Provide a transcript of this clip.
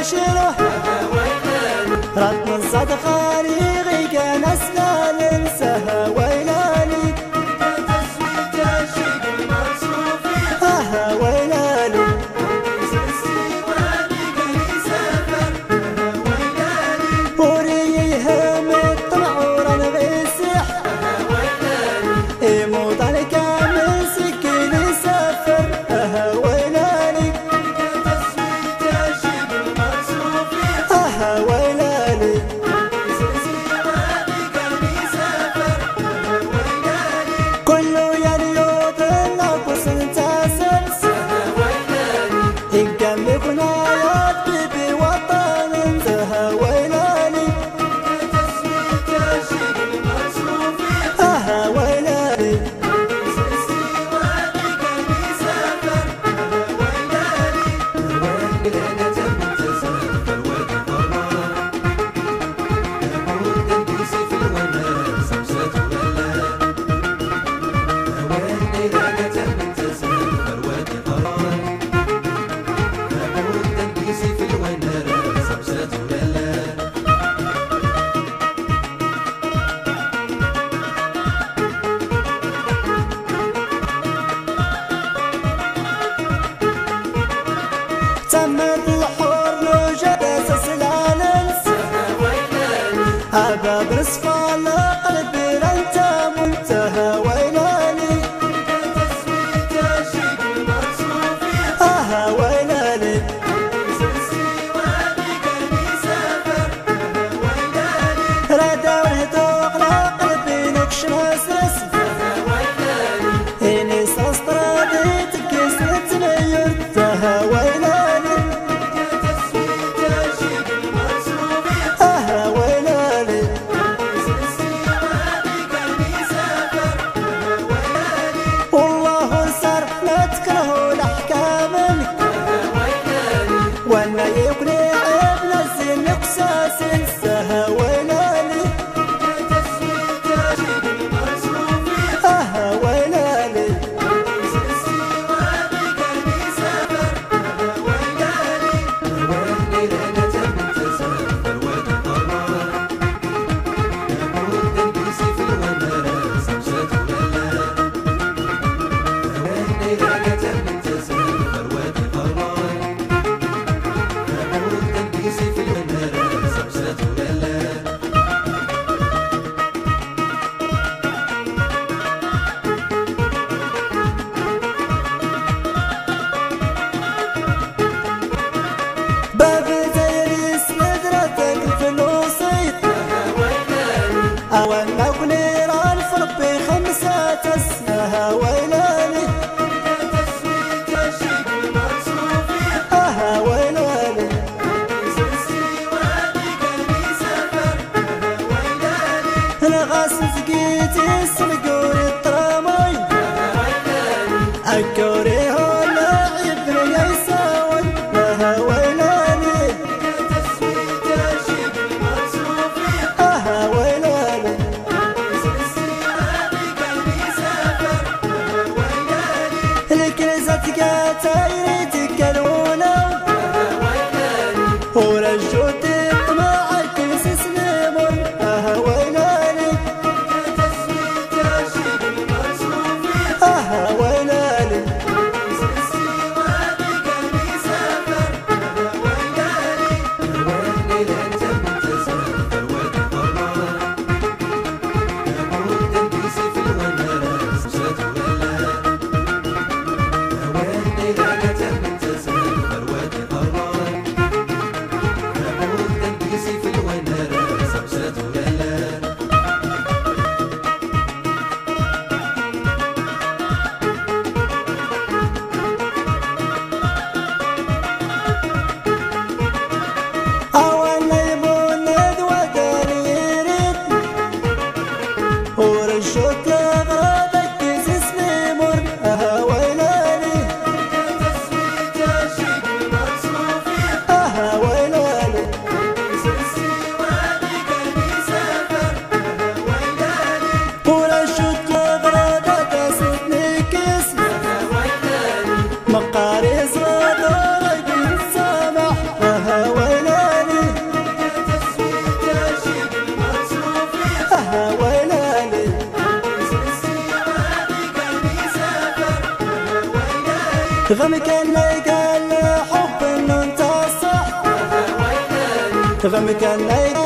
شروح رد الصد خاريغي كان أسلا ننساها ويلاني تسويت الشيق المصروفي ويلاني وري يهم الطمع ورن غيسح يموت عليك من سكين يسافر ويلاني تسويت الشيق المصروفي ويلاني كله يليوت النقص انتسر يقلب نايات بيبي وطن انتهى ويلاني تسويت الشيق المصروفي ويلاني تمت الحور نوجد سلسلان أباب رصفان قلبي انت منتهى ويلاني تسويت الشيق المصروفي ويلاني ردا والهدوء على قلبي نكش مسرس إني سأسطرادي تكسر تنير ويلاني وانا يقنع ابن الزين قساس انساها ويلاني تسويت الشيق المصروفي ويلاني وانا قنيران فربي خمسة اسمها ويلاني تسويت الشيق المصروفي ويلاني الغاس سقيتي السلقوري الطرامي الكوري هو لاعب يساون ويلاني غمكن قال حب انه انت صح غمكن